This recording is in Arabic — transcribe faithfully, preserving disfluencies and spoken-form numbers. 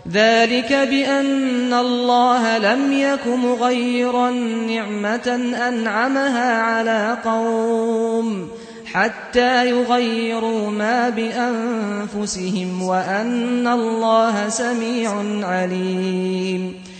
ذلك بأن الله لم يك مغيرا نعمة أنعمها على قوم حتى يغيروا ما بأنفسهم وأن الله سميع عليم